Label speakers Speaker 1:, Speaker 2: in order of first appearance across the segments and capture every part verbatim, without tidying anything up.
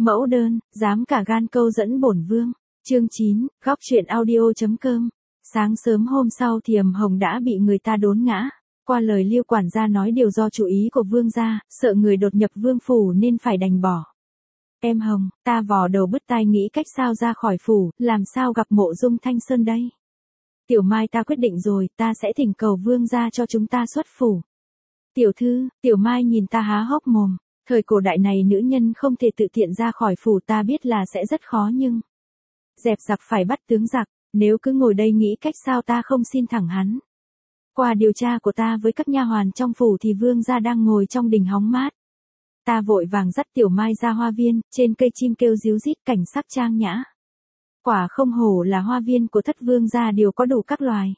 Speaker 1: Mẫu đơn, dám cả gan câu dẫn bổn vương. Chương chín, góc truyện audio.com. Sáng sớm hôm sau thì Ầm Hồng đã bị người ta đốn ngã. Qua lời Liêu quản gia nói điều do chủ ý của vương gia, sợ người đột nhập vương phủ nên phải đành bỏ. Em Hồng, ta vò đầu bứt tai nghĩ cách sao ra khỏi phủ, làm sao gặp Mộ Dung Thanh Sơn đây? Tiểu Mai ta quyết định rồi, ta sẽ thỉnh cầu vương gia cho chúng ta xuất phủ. Tiểu thư, Tiểu Mai nhìn ta há hốc mồm. Thời cổ đại này nữ nhân không thể tự tiện ra khỏi phủ, ta biết là sẽ rất khó nhưng... Dẹp giặc phải bắt tướng giặc, nếu cứ ngồi đây nghĩ cách sao ta không xin thẳng hắn. Qua điều tra của ta với các nha hoàn trong phủ thì vương gia đang ngồi trong đình hóng mát. Ta vội vàng dắt Tiểu Mai ra hoa viên, trên cây chim kêu ríu rít, cảnh sắc trang nhã. Quả không hổ là hoa viên của thất vương gia, đều có đủ các loài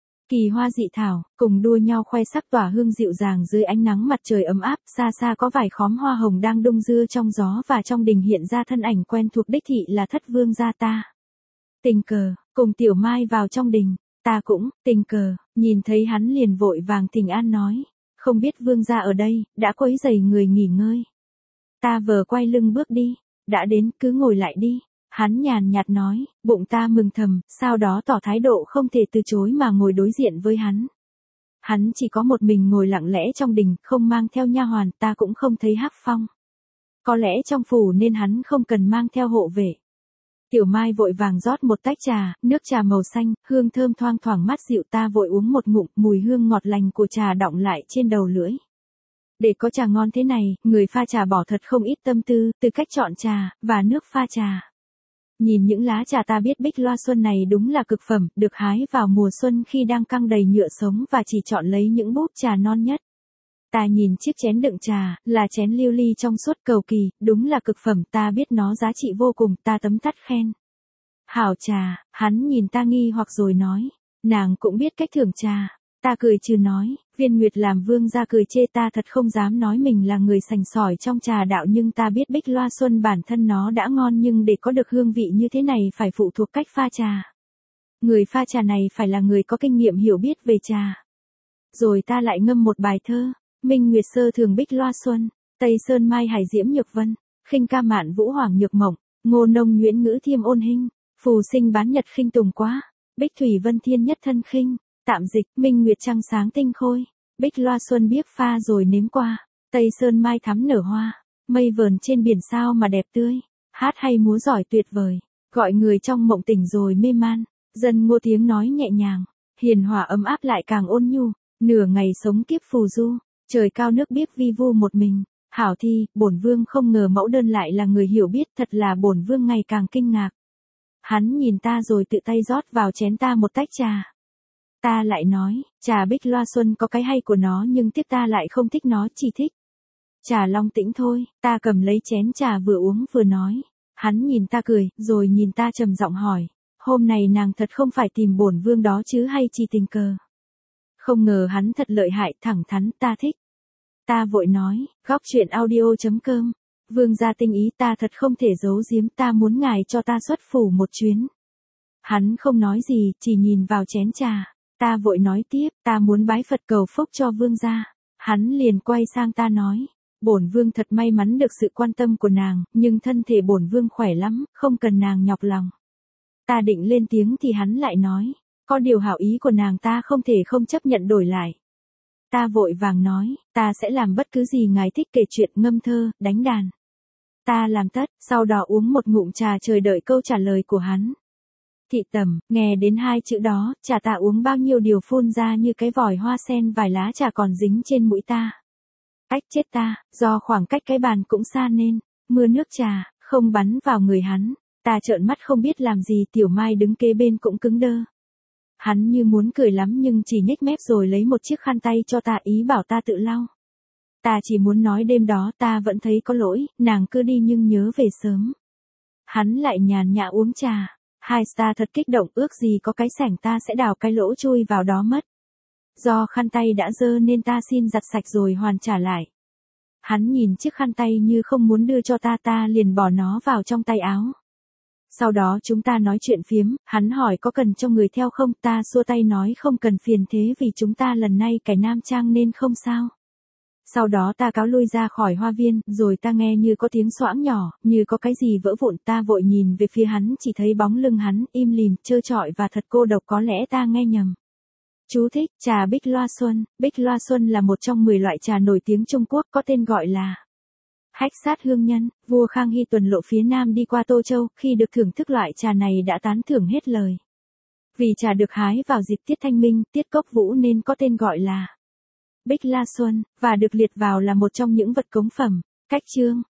Speaker 1: kỳ hoa dị thảo, cùng đua nhau khoe sắc tỏa hương dịu dàng dưới ánh nắng mặt trời ấm áp. Xa xa có vài khóm hoa hồng đang đung đưa trong gió, và trong đình hiện ra thân ảnh quen thuộc đích thị là thất vương gia ta. Tình cờ, cùng Tiểu Mai vào trong đình, ta cũng, tình cờ, nhìn thấy hắn liền vội vàng thỉnh an nói, không biết vương gia ở đây, đã quấy rầy người nghỉ ngơi. Ta vờ quay lưng bước đi, đã đến, cứ ngồi lại đi. Hắn nhàn nhạt nói, bụng ta mừng thầm, sau đó tỏ thái độ không thể từ chối mà ngồi đối diện với hắn. Hắn chỉ có một mình ngồi lặng lẽ trong đình, không mang theo nha hoàn, ta cũng không thấy hắc phong. Có lẽ trong phủ nên hắn không cần mang theo hộ vệ. Tiểu Mai vội vàng rót một tách trà, nước trà màu xanh, hương thơm thoang thoảng mát dịu, ta vội uống một ngụm, mùi hương ngọt lành của trà đọng lại trên đầu lưỡi. Để có trà ngon thế này, người pha trà bỏ thật không ít tâm tư, từ cách chọn trà, và nước pha trà. Nhìn những lá trà ta biết Bích Loa Xuân này đúng là cực phẩm, được hái vào mùa xuân khi đang căng đầy nhựa sống và chỉ chọn lấy những búp trà non nhất. Ta nhìn chiếc chén đựng trà, là chén lưu ly trong suốt cầu kỳ, đúng là cực phẩm, ta biết nó giá trị vô cùng, ta tấm tắc khen. Hảo trà, hắn nhìn ta nghi hoặc rồi nói, nàng cũng biết cách thưởng trà. Ta cười trừ nói, Viên Nguyệt làm vương gia cười chê, ta thật không dám nói mình là người sành sỏi trong trà đạo, nhưng ta biết Bích Loa Xuân bản thân nó đã ngon, nhưng để có được hương vị như thế này phải phụ thuộc cách pha trà. Người pha trà này phải là người có kinh nghiệm hiểu biết về trà. Rồi ta lại ngâm một bài thơ, Minh Nguyệt sơ thường Bích Loa Xuân, Tây Sơn Mai Hải Diễm Nhược Vân, khinh ca mạn Vũ Hoàng Nhược Mộng, Ngô Nông Nhuyễn Ngữ Thiêm Ôn Hinh, Phù Sinh Bán Nhật khinh tùng quá, Bích Thủy Vân Thiên Nhất Thân khinh. Tạm dịch, Minh Nguyệt trăng sáng tinh khôi, Bích Loa Xuân biếc pha rồi nếm qua, Tây Sơn Mai thắm nở hoa, mây vờn trên biển sao mà đẹp tươi, hát hay múa giỏi tuyệt vời, gọi người trong mộng tỉnh rồi mê man. Dân Ngô tiếng nói nhẹ nhàng, hiền hòa ấm áp lại càng ôn nhu, nửa ngày sống kiếp phù du, trời cao nước biếc vi vu một mình. Hảo thi, bổn vương không ngờ mẫu đơn lại là người hiểu biết, thật là bổn vương ngày càng kinh ngạc. Hắn nhìn ta rồi tự tay rót vào chén ta một tách trà. Ta lại nói, trà Bích Loa Xuân có cái hay của nó, nhưng tiếc ta lại không thích nó, chỉ thích trà Long Tĩnh thôi. Ta cầm lấy chén trà vừa uống vừa nói. Hắn nhìn ta cười, rồi nhìn ta trầm giọng hỏi, hôm này nàng thật không phải tìm bổn vương đó chứ hay chỉ tình cờ? Không ngờ hắn thật lợi hại, thẳng thắn, ta thích. Ta vội nói, góc truyện audio.com, vương gia tinh ý, ta thật không thể giấu giếm, ta muốn ngài cho ta xuất phủ một chuyến. Hắn không nói gì, chỉ nhìn vào chén trà. Ta vội nói tiếp, ta muốn bái Phật cầu phúc cho vương gia. Hắn liền quay sang ta nói, bổn vương thật may mắn được sự quan tâm của nàng, nhưng thân thể bổn vương khỏe lắm, không cần nàng nhọc lòng. Ta định lên tiếng thì hắn lại nói, có điều hảo ý của nàng ta không thể không chấp nhận đổi lại. Ta vội vàng nói, ta sẽ làm bất cứ gì ngài thích, kể chuyện, ngâm thơ, đánh đàn. Ta làm tất, sau đó uống một ngụm trà chờ đợi câu trả lời của hắn. Thị tầm, nghe đến hai chữ đó, trà ta uống bao nhiêu điều phun ra như cái vòi hoa sen, vài lá trà còn dính trên mũi ta. Ách chết ta, do khoảng cách cái bàn cũng xa nên, mưa nước trà, không bắn vào người hắn. Ta trợn mắt không biết làm gì, Tiểu Mai đứng kế bên cũng cứng đơ. Hắn như muốn cười lắm nhưng chỉ nhếch mép rồi lấy một chiếc khăn tay cho ta, ý bảo ta tự lau. Ta chỉ muốn nói đêm đó ta vẫn thấy có lỗi, nàng cứ đi nhưng nhớ về sớm. Hắn lại nhàn nhã uống trà. Hai ta thật kích động, ước gì có cái sảnh ta sẽ đào cái lỗ chui vào đó mất. Do khăn tay đã dơ nên ta xin giặt sạch rồi hoàn trả lại. Hắn nhìn chiếc khăn tay như không muốn đưa cho ta, ta liền bỏ nó vào trong tay áo. Sau đó chúng ta nói chuyện phiếm, hắn hỏi có cần cho người theo không, ta xua tay nói không cần phiền, thế vì chúng ta lần này cải nam trang nên không sao. Sau đó ta cáo lui ra khỏi hoa viên, rồi ta nghe như có tiếng xoãng nhỏ, như có cái gì vỡ vụn, ta vội nhìn về phía hắn, chỉ thấy bóng lưng hắn, im lìm, trơ trọi và thật cô độc, có lẽ ta nghe nhầm. Chú thích, trà Bích Loa Xuân. Bích Loa Xuân là một trong mười loại trà nổi tiếng Trung Quốc, có tên gọi là Hách Sát Hương Nhân. Vua Khang Hy tuần lộ phía Nam đi qua Tô Châu, khi được thưởng thức loại trà này đã tán thưởng hết lời. Vì trà được hái vào dịp tiết Thanh Minh, tiết Cốc Vũ nên có tên gọi là Bích La Xuân, và được liệt vào là một trong những vật cống phẩm. Cách chương